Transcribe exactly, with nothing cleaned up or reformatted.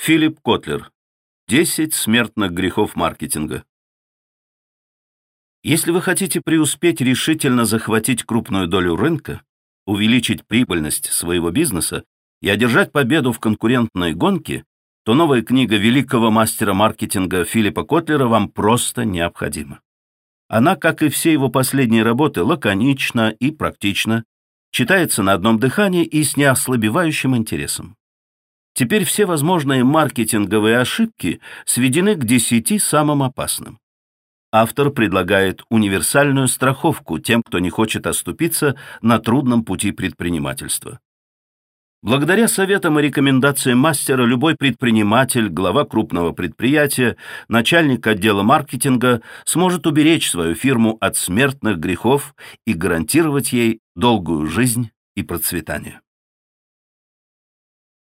Филипп Котлер. десять смертных грехов маркетинга. Если вы хотите преуспеть, решительно захватить крупную долю рынка, увеличить прибыльность своего бизнеса и одержать победу в конкурентной гонке, то новая книга великого мастера маркетинга Филиппа Котлера вам просто необходима. Она, как и все его последние работы, лаконична и практична, читается на одном дыхании и с неослабевающим интересом. Теперь все возможные маркетинговые ошибки сведены к десяти самым опасным. Автор предлагает универсальную страховку тем, кто не хочет оступиться на трудном пути предпринимательства. Благодаря советам и рекомендациям мастера любой предприниматель, глава крупного предприятия, начальник отдела маркетинга сможет уберечь свою фирму от смертных грехов и гарантировать ей долгую жизнь и процветание.